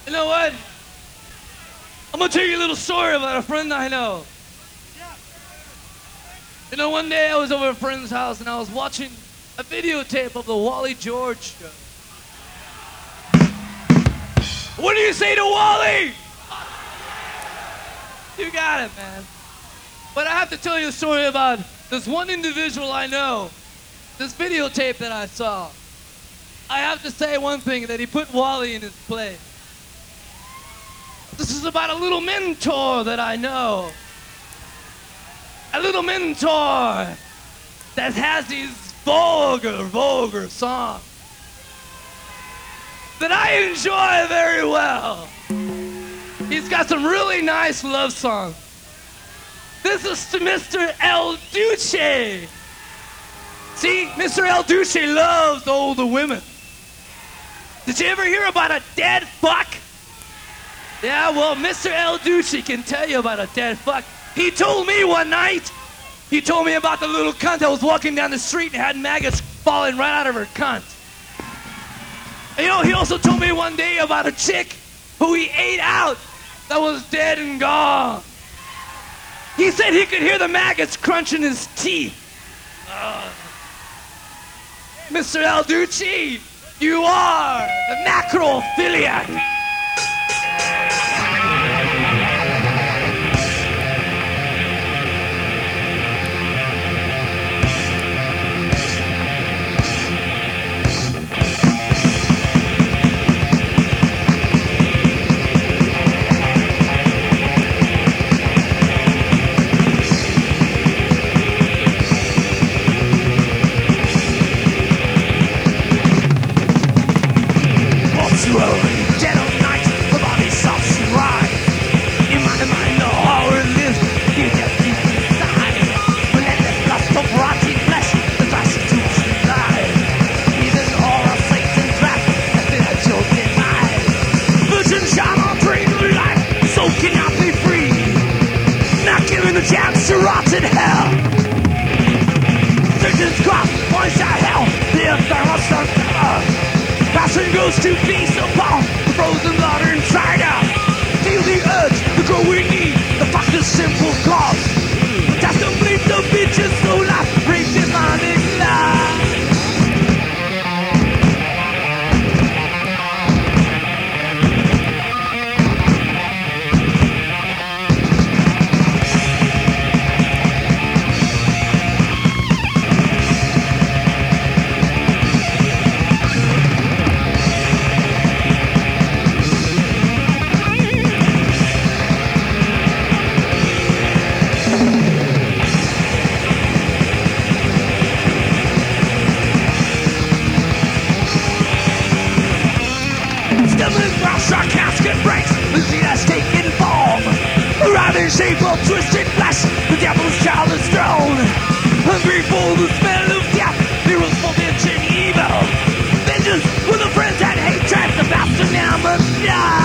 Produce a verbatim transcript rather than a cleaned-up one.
You know what? I'm gonna tell you a little story about a friend I know. You know, one day I was over at a friend's house and I was watching a videotape of the Wally George show. What do you say to Wally? You got it, man. But I have to tell you a story about this one individual I know, this videotape that I saw. I have to say one thing, that he put Wally in his place. This is about a little mentor that I know. A little mentor that has these vulgar, vulgar songs that I enjoy very well. He's got some really nice love songs. This is to Mister El Duce. See, Mister El Duce loves older women. Did you ever hear about a dead fuck? Yeah, well, Mister El Duce can tell you about a dead fuck. He told me one night, he told me about the little cunt that was walking down the street and had maggots falling right out of her cunt. And you know, he also told me one day about a chick who he ate out that was dead and gone. He said he could hear the maggots crunching his teeth. Uh, Mister El Duce, you are the necrophiliac. Jams to rotted hell. Surgeon's cross points at hell. The eternal sun. Passion goes to feast upon the frozen water inside out. Feel the urge, the growing need, the fuck the simple cause. Just to bleed the bitches slow life, break demonic life. Shape of twisted flesh, the devil's child is thrown. Hungry for the smell of death, heroes for bitch and evil. Vengeance with the friends that hate traps, the bastard now must die.